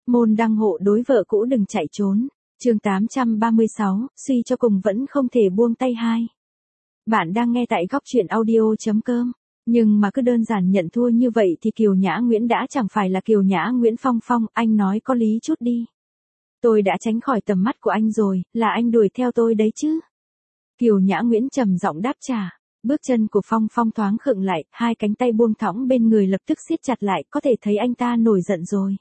Môn đăng hộ đối vợ cũ đừng chạy trốn. Chương 836, suy cho cùng vẫn không thể buông tay hai. Bạn đang nghe tại góc truyện audio.com. Nhưng mà cứ đơn giản nhận thua như vậy thì Kiều Nhã Nguyễn đã chẳng phải là Kiều Nhã Nguyễn Phong Phong, anh nói có lý chút đi. Tôi đã tránh khỏi tầm mắt của anh rồi, là anh đuổi theo tôi đấy chứ. Kiều Nhã Nguyễn trầm giọng đáp trả. Bước chân của Phong Phong thoáng khựng lại, hai cánh tay buông thõng bên người lập tức siết chặt lại, có thể thấy anh ta nổi giận rồi.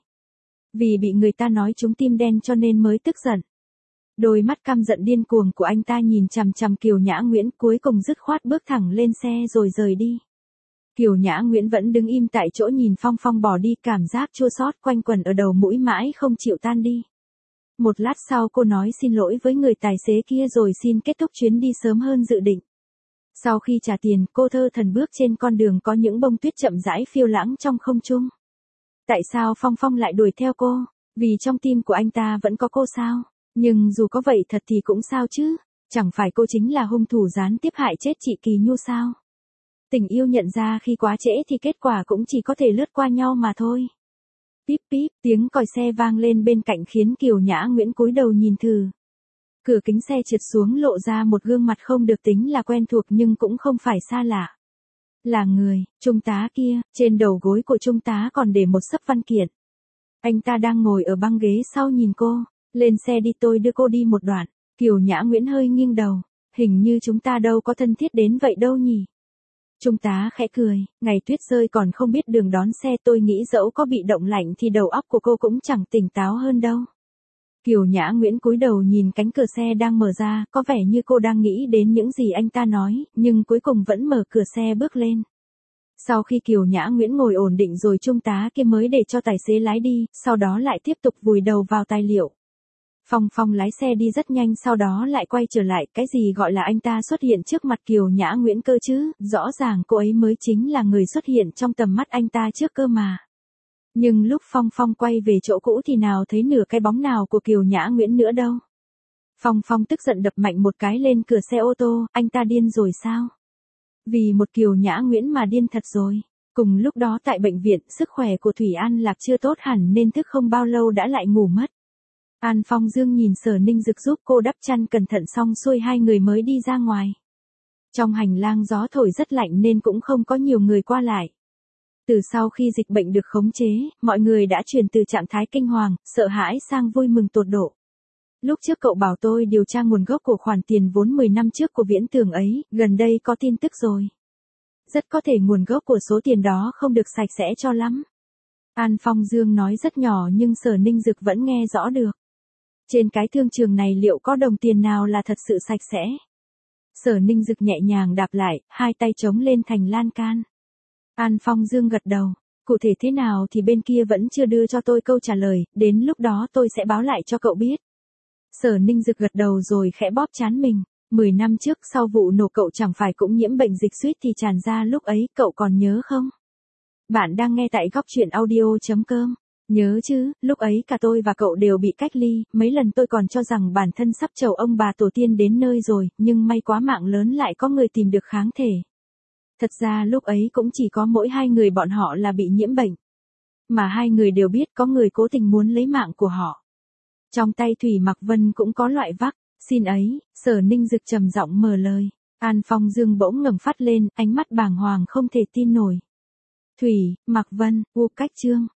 Vì bị người ta nói trúng tim đen cho nên mới tức giận. Đôi mắt căm giận điên cuồng của anh ta nhìn chằm chằm Kiều Nhã Nguyễn, cuối cùng dứt khoát bước thẳng lên xe rồi rời đi. Kiều Nhã Nguyễn vẫn đứng im tại chỗ nhìn Phong Phong bỏ đi, cảm giác chua xót quanh quẩn ở đầu mũi mãi không chịu tan đi. Một lát sau cô nói xin lỗi với người tài xế kia rồi xin kết thúc chuyến đi sớm hơn dự định. Sau khi trả tiền, cô thơ thần bước trên con đường có những bông tuyết chậm rãi phiêu lãng trong không trung. Tại sao Phong Phong lại đuổi theo cô? Vì trong tim của anh ta vẫn có cô sao? Nhưng dù có vậy thật thì cũng sao chứ? Chẳng phải cô chính là hung thủ gián tiếp hại chết chị Kỳ Nhu sao? Tình yêu nhận ra khi quá trễ thì kết quả cũng chỉ có thể lướt qua nhau mà thôi. Píp píp, tiếng còi xe vang lên bên cạnh khiến Kiều Nhã Nguyễn cúi đầu nhìn thử. Cửa kính xe trượt xuống lộ ra một gương mặt không được tính là quen thuộc nhưng cũng không phải xa lạ. Là người, trung tá kia, trên đầu gối của trung tá còn để một xấp văn kiện. Anh ta đang ngồi ở băng ghế sau nhìn cô, lên xe đi tôi đưa cô đi một đoạn. Kiều Nhã Nguyễn hơi nghiêng đầu, hình như chúng ta đâu có thân thiết đến vậy đâu nhỉ. Trung tá khẽ cười, ngày tuyết rơi còn không biết đường đón xe, tôi nghĩ dẫu có bị động lạnh thì đầu óc của cô cũng chẳng tỉnh táo hơn đâu. Kiều Nhã Nguyễn cúi đầu nhìn cánh cửa xe đang mở ra, có vẻ như cô đang nghĩ đến những gì anh ta nói, nhưng cuối cùng vẫn mở cửa xe bước lên. Sau khi Kiều Nhã Nguyễn ngồi ổn định rồi trung tá kia mới để cho tài xế lái đi, sau đó lại tiếp tục vùi đầu vào tài liệu. Phong Phong lái xe đi rất nhanh, sau đó lại quay trở lại, cái gì gọi là anh ta xuất hiện trước mặt Kiều Nhã Nguyễn cơ chứ, rõ ràng cô ấy mới chính là người xuất hiện trong tầm mắt anh ta trước cơ mà. Nhưng lúc Phong Phong quay về chỗ cũ thì nào thấy nửa cái bóng nào của Kiều Nhã Nguyễn nữa đâu. Phong Phong tức giận đập mạnh một cái lên cửa xe ô tô, anh ta điên rồi sao? Vì một Kiều Nhã Nguyễn mà điên thật rồi. Cùng lúc đó tại bệnh viện, sức khỏe của Thủy An Lạc chưa tốt hẳn nên thức không bao lâu đã lại ngủ mất. An Phong Dương nhìn Sở Ninh Dực giúp cô đắp chăn cẩn thận xong xuôi hai người mới đi ra ngoài. Trong hành lang gió thổi rất lạnh nên cũng không có nhiều người qua lại. Từ sau khi dịch bệnh được khống chế, mọi người đã chuyển từ trạng thái kinh hoàng, sợ hãi sang vui mừng tột độ. Lúc trước cậu bảo tôi điều tra nguồn gốc của khoản tiền vốn 10 năm trước của Viễn Tường ấy, gần đây có tin tức rồi. Rất có thể nguồn gốc của số tiền đó không được sạch sẽ cho lắm. An Phong Dương nói rất nhỏ nhưng Sở Ninh Dực vẫn nghe rõ được. Trên cái thương trường này liệu có đồng tiền nào là thật sự sạch sẽ? Sở Ninh Dực nhẹ nhàng đạp lại, hai tay chống lên thành lan can. An Phong Dương gật đầu, cụ thể thế nào thì bên kia vẫn chưa đưa cho tôi câu trả lời, đến lúc đó tôi sẽ báo lại cho cậu biết. Sở Ninh Dực gật đầu rồi khẽ bóp trán mình, 10 năm trước sau vụ nổ cậu chẳng phải cũng nhiễm bệnh dịch suýt thì tràn ra lúc ấy, cậu còn nhớ không? Bạn đang nghe tại góc truyện audio.com. Nhớ chứ, lúc ấy cả tôi và cậu đều bị cách ly, mấy lần tôi còn cho rằng bản thân sắp chầu ông bà tổ tiên đến nơi rồi, nhưng may quá mạng lớn lại có người tìm được kháng thể. Thật ra lúc ấy cũng chỉ có mỗi hai người bọn họ là bị nhiễm bệnh. Mà hai người đều biết có người cố tình muốn lấy mạng của họ. Trong tay Thủy Mặc Vân cũng có loại vắc, xin ấy, Sở Ninh Dực trầm giọng mở lời. An Phong Dương bỗng ngẩng phát lên, ánh mắt bàng hoàng không thể tin nổi. Thủy, Mặc Vân, U Cách Trương,